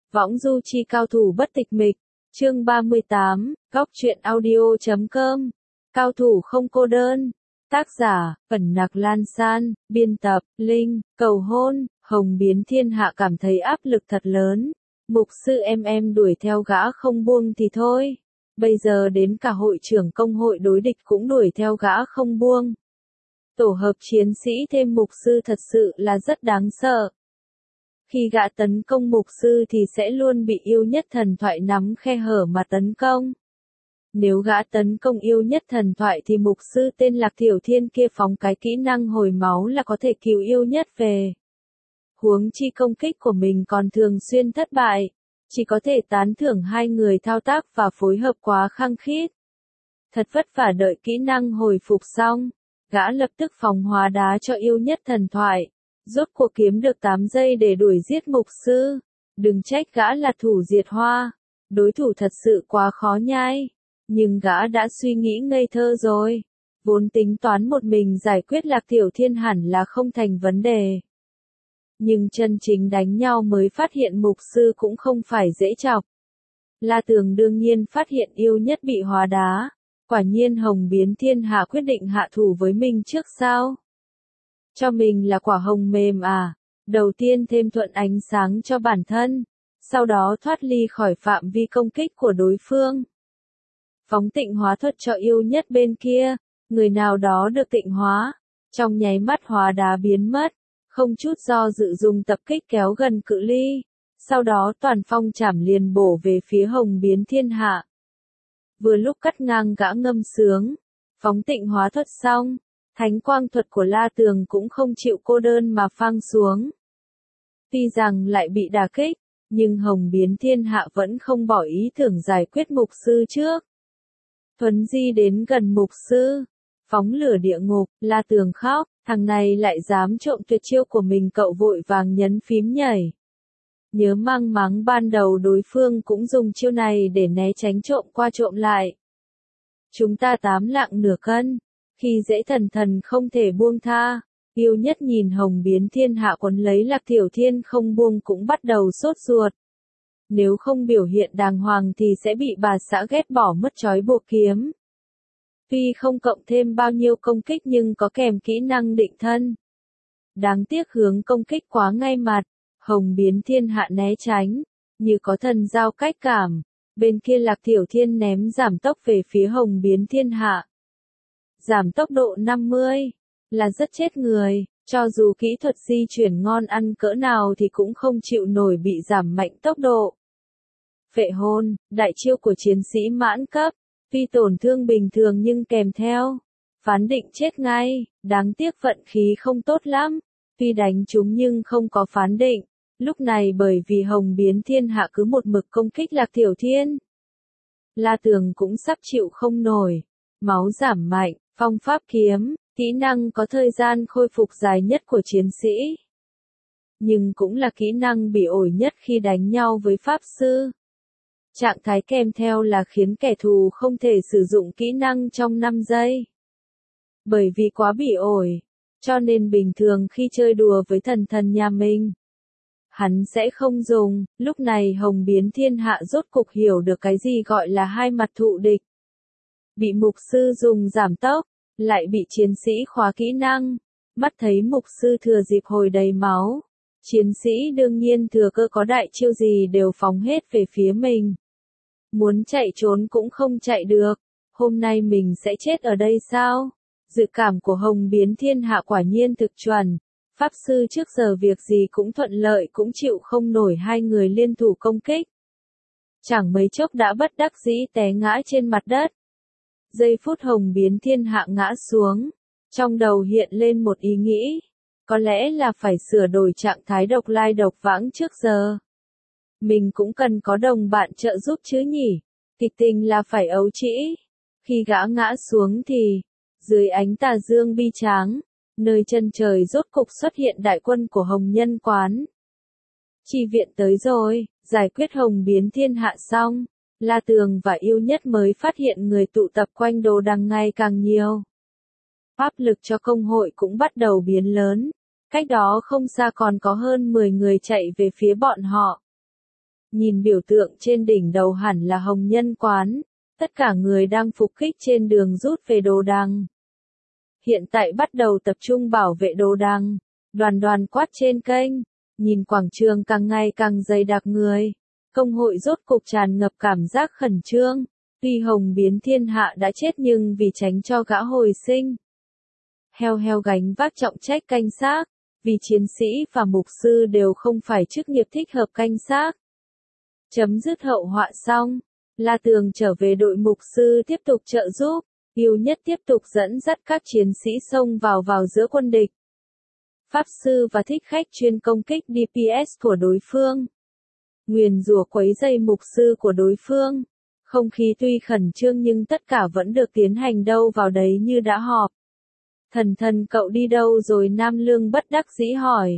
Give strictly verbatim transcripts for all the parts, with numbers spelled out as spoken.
Võng du chi cao thủ bất tịch mịch, chương ba mươi tám, góc truyện audio chấm com, cao thủ không cô đơn, tác giả, Ẩn Nặc Lan San, biên tập, Linh, cầu hôn. Hồng Biến Thiên Hạ cảm thấy áp lực thật lớn, mục sư em em đuổi theo gã không buông thì thôi, bây giờ đến cả hội trưởng công hội đối địch cũng đuổi theo gã không buông. Tổ hợp chiến sĩ thêm mục sư thật sự là rất đáng sợ. Khi gã tấn công mục sư thì sẽ luôn bị yêu nhất thần thoại nắm khe hở mà tấn công. Nếu gã tấn công yêu nhất thần thoại thì mục sư tên Lạc Tiểu Thiên kia phóng cái kỹ năng hồi máu là có thể cứu yêu nhất về. Huống chi công kích của mình còn thường xuyên thất bại, chỉ có thể tán thưởng hai người thao tác và phối hợp quá khăng khít. Thật vất vả đợi kỹ năng hồi phục xong, gã lập tức phóng hóa đá cho yêu nhất thần thoại. Rốt cuộc kiếm được tám giây để đuổi giết mục sư. Đừng trách gã là thủ diệt hoa. Đối thủ thật sự quá khó nhai. Nhưng gã đã suy nghĩ ngây thơ rồi. Vốn tính toán một mình giải quyết Lạc Tiểu Thiên hẳn là không thành vấn đề. Nhưng chân chính đánh nhau mới phát hiện mục sư cũng không phải dễ chọc. La Tường đương nhiên phát hiện yêu nhất bị hóa đá. Quả nhiên Hồng Biến Thiên Hạ quyết định hạ thủ với mình trước sao? Cho mình là quả hồng mềm à, đầu tiên thêm thuận ánh sáng cho bản thân, sau đó thoát ly khỏi phạm vi công kích của đối phương. Phóng tịnh hóa thuật cho yêu nhất bên kia, người nào đó được tịnh hóa, trong nháy mắt hóa đá biến mất, không chút do dự dùng tập kích kéo gần cự ly, sau đó toàn phong chảm liền bổ về phía Hồng Biến Thiên Hạ. Vừa lúc cắt ngang gã ngâm sướng, phóng tịnh hóa thuật xong. Thánh quang thuật của La Tường cũng không chịu cô đơn mà phang xuống. Tuy rằng lại bị đả kích, nhưng Hồng Biến Thiên Hạ vẫn không bỏ ý tưởng giải quyết mục sư trước. Thuấn di đến gần mục sư, phóng lửa địa ngục, La Tường khóc, thằng này lại dám trộm tuyệt chiêu của mình, cậu vội vàng nhấn phím nhảy. Nhớ mang máng ban đầu đối phương cũng dùng chiêu này để né tránh trộm qua trộm lại. Chúng ta tám lạng nửa cân. Khi dễ thần thần không thể buông tha, yêu nhất nhìn Hồng Biến Thiên Hạ quấn lấy Lạc Tiểu Thiên không buông cũng bắt đầu sốt ruột. Nếu không biểu hiện đàng hoàng thì sẽ bị bà xã ghét bỏ mất trói buộc kiếm. Tuy không cộng thêm bao nhiêu công kích nhưng có kèm kỹ năng định thân. Đáng tiếc hướng công kích quá ngay mặt, Hồng Biến Thiên Hạ né tránh, như có thần giao cách cảm, bên kia Lạc Tiểu Thiên ném giảm tốc về phía Hồng Biến Thiên Hạ. Giảm tốc độ năm mươi, là rất chết người, cho dù kỹ thuật di chuyển ngon ăn cỡ nào thì cũng không chịu nổi bị giảm mạnh tốc độ. Phệ hồn, đại chiêu của chiến sĩ mãn cấp, tuy tổn thương bình thường nhưng kèm theo phán định chết ngay, đáng tiếc vận khí không tốt lắm, tuy đánh trúng nhưng không có phán định, lúc này bởi vì Hồng Biến Thiên Hạ cứ một mực công kích Lạc Tiểu Thiên. La Tường cũng sắp chịu không nổi, máu giảm mạnh. Phong pháp kiếm, kỹ năng có thời gian khôi phục dài nhất của chiến sĩ. Nhưng cũng là kỹ năng bị ổi nhất khi đánh nhau với pháp sư. Trạng thái kèm theo là khiến kẻ thù không thể sử dụng kỹ năng trong năm giây. Bởi vì quá bị ổi, cho nên bình thường khi chơi đùa với thần thần nhà mình, hắn sẽ không dùng. Lúc này Hồng Biến Thiên Hạ rốt cục hiểu được cái gì gọi là hai mặt thụ địch. Bị mục sư dùng giảm tốc, lại bị chiến sĩ khóa kỹ năng, mắt thấy mục sư thừa dịp hồi đầy máu. Chiến sĩ đương nhiên thừa cơ có đại chiêu gì đều phóng hết về phía mình. Muốn chạy trốn cũng không chạy được, hôm nay mình sẽ chết ở đây sao? Dự cảm của Hồng Biến Thiên Hạ quả nhiên thực chuẩn, pháp sư trước giờ việc gì cũng thuận lợi cũng chịu không nổi hai người liên thủ công kích. Chẳng mấy chốc đã bất đắc dĩ té ngã trên mặt đất. Giây phút Hồng Biến Thiên Hạ ngã xuống, trong đầu hiện lên một ý nghĩ, có lẽ là phải sửa đổi trạng thái độc lai độc vãng trước giờ. Mình cũng cần có đồng bạn trợ giúp chứ nhỉ, kịch tình là phải ấu trĩ. Khi gã ngã xuống thì, dưới ánh tà dương bi tráng, nơi chân trời rốt cục xuất hiện đại quân của Hồng Nhân Quán. Chi viện tới rồi, giải quyết Hồng Biến Thiên Hạ xong. La Tường và yêu nhất mới phát hiện người tụ tập quanh đồ đằng ngày càng nhiều. Áp lực cho công hội cũng bắt đầu biến lớn, cách đó không xa còn có hơn mười người chạy về phía bọn họ. nhìn biểu tượng trên đỉnh đầu hẳn là Hồng Nhân Quán, tất cả người đang phục kích trên đường rút về đồ đằng. Hiện tại bắt đầu tập trung bảo vệ đồ đằng, đoàn đoàn quát trên kênh, nhìn quảng trường càng ngày càng dày đặc người. Công hội rốt cục tràn ngập cảm giác khẩn trương, tuy Hồng Biến Thiên Hạ đã chết nhưng vì tránh cho gã hồi sinh. Heo heo gánh vác trọng trách canh xác, vì chiến sĩ và mục sư đều không phải chức nghiệp thích hợp canh xác. Chấm dứt hậu họa xong, La Tường trở về đội mục sư tiếp tục trợ giúp, Yêu Nhất tiếp tục dẫn dắt các chiến sĩ xông vào vào giữa quân địch. Pháp sư và thích khách chuyên công kích đê pê ét của đối phương. Nguyền rủa quấy rầy mục sư của đối phương. Không khí tuy khẩn trương nhưng tất cả vẫn được tiến hành đâu vào đấy như đã họp. Thần thần cậu đi đâu rồi? Nam Lương bất đắc dĩ hỏi.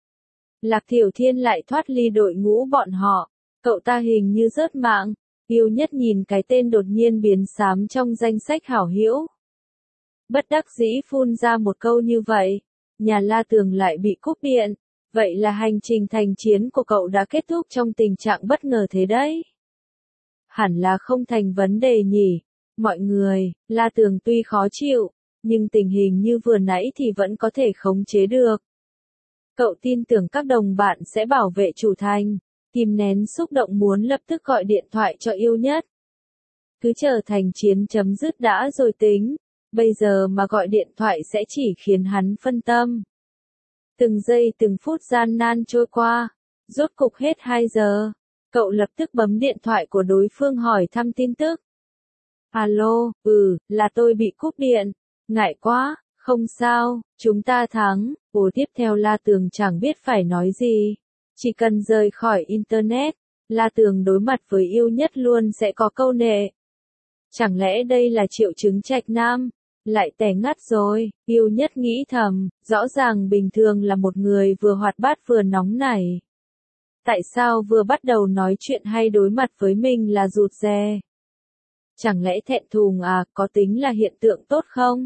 Lạc Thiểu Thiên lại thoát ly đội ngũ bọn họ. Cậu ta hình như rớt mạng. Yêu Nhất nhìn cái tên đột nhiên biến xám trong danh sách hảo hữu. Bất đắc dĩ phun ra một câu như vậy. Nhà La Tường lại bị cúp điện. Vậy là hành trình thành chiến của cậu đã kết thúc trong tình trạng bất ngờ thế đấy. Hẳn là không thành vấn đề nhỉ. Mọi người, La Tường tuy khó chịu, nhưng tình hình như vừa nãy thì vẫn có thể khống chế được. Cậu tin tưởng các đồng bạn sẽ bảo vệ chủ thành. Kìm nén xúc động muốn lập tức gọi điện thoại cho Yêu Nhất. Cứ chờ thành chiến chấm dứt đã rồi tính. Bây giờ mà gọi điện thoại sẽ chỉ khiến hắn phân tâm. Từng giây từng phút gian nan trôi qua. Rốt cục hết hai giờ. Cậu lập tức bấm điện thoại của đối phương hỏi thăm tin tức. Alo, ừ, là tôi bị cúp điện. Ngại quá, không sao, chúng ta thắng. Ủa tiếp theo La Tường chẳng biết phải nói gì. Chỉ cần rời khỏi Internet, La Tường đối mặt với Yêu Nhất luôn sẽ có câu nệ. Chẳng lẽ đây là triệu chứng trạch nam? Lại tẻ ngắt rồi, Yêu Nhất nghĩ thầm, rõ ràng bình thường là một người vừa hoạt bát vừa nóng nảy. Tại sao vừa bắt đầu nói chuyện hay đối mặt với mình là rụt rè? Chẳng lẽ thẹn thùng à, có tính là hiện tượng tốt không?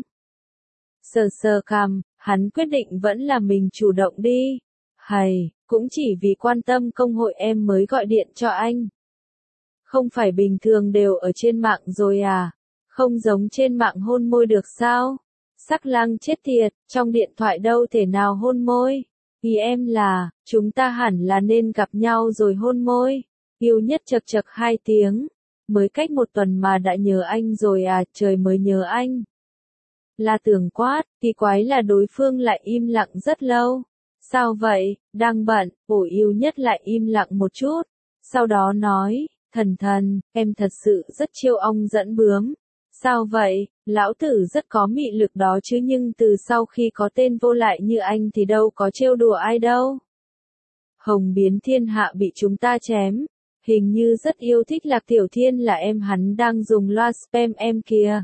Sờ sờ cằm, hắn quyết định vẫn là mình chủ động đi. Hầy, cũng chỉ vì quan tâm công hội em mới gọi điện cho anh. Không phải bình thường đều ở trên mạng rồi à? Không giống trên mạng hôn môi được sao? Sắc lang chết tiệt, trong điện thoại đâu thể nào hôn môi. Ý em là, chúng ta hẳn là nên gặp nhau rồi hôn môi. Yêu Nhất chật chật hai tiếng. Mới cách một tuần mà đã nhớ anh rồi à, trời mới nhớ anh. La Tường quát, kỳ quái là đối phương lại im lặng rất lâu. Sao vậy, đang bận, Ổ Yêu Nhất lại im lặng một chút. Sau đó nói, thần thần, em thật sự rất chiêu ong dẫn bướm. Sao vậy, lão tử rất có mị lực đó chứ nhưng từ sau khi có tên vô lại như anh thì đâu có trêu đùa ai đâu. Hồng Biến Thiên Hạ bị chúng ta chém. Hình như rất yêu thích Lạc Tiểu Thiên là em hắn đang dùng loa spam em kìa.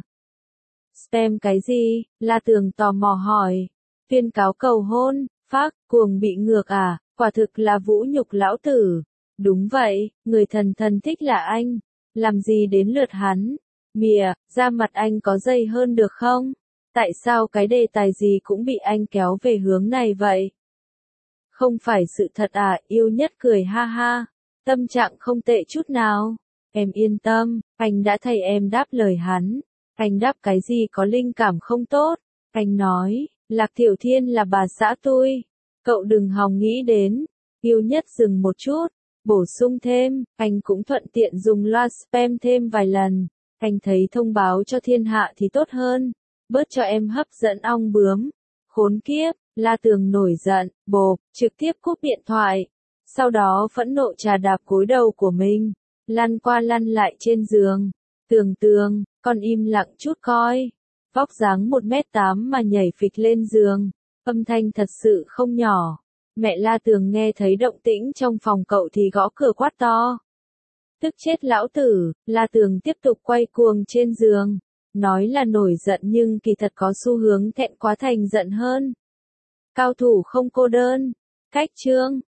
Spam cái gì? La Tường tò mò hỏi. Tuyên cáo cầu hôn, phác, cuồng bị ngược à, quả thực là vũ nhục lão tử. Đúng vậy, người thần thần thích là anh. Làm gì đến lượt hắn? Mìa, da mặt anh có dày hơn được không? Tại sao cái đề tài gì cũng bị anh kéo về hướng này vậy? Không phải sự thật à? Yêu Nhất cười ha ha. Tâm trạng không tệ chút nào. Em yên tâm, anh đã thay em đáp lời hắn. Anh đáp cái gì có linh cảm không tốt. Anh nói, Lạc Tiểu Thiên là bà xã tôi. Cậu đừng hòng nghĩ đến. Yêu Nhất dừng một chút. Bổ sung thêm, anh cũng thuận tiện dùng loa spam thêm vài lần. Anh thấy thông báo cho thiên hạ thì tốt hơn. Bớt cho em hấp dẫn ong bướm. Khốn kiếp, La Tường nổi giận, bộp, trực tiếp cúp điện thoại. Sau đó phẫn nộ trà đạp gối đầu của mình, lăn qua lăn lại trên giường. Tường Tường, con im lặng chút coi. Vóc dáng một mét tám mà nhảy phịch lên giường. Âm thanh thật sự không nhỏ. Mẹ La Tường nghe thấy động tĩnh trong phòng cậu thì gõ cửa quát to. Tức chết lão tử, La Tường tiếp tục quay cuồng trên giường. Nói là nổi giận nhưng kỳ thật có xu hướng thẹn quá thành giận hơn. Cao thủ không cô đơn. Cách chương.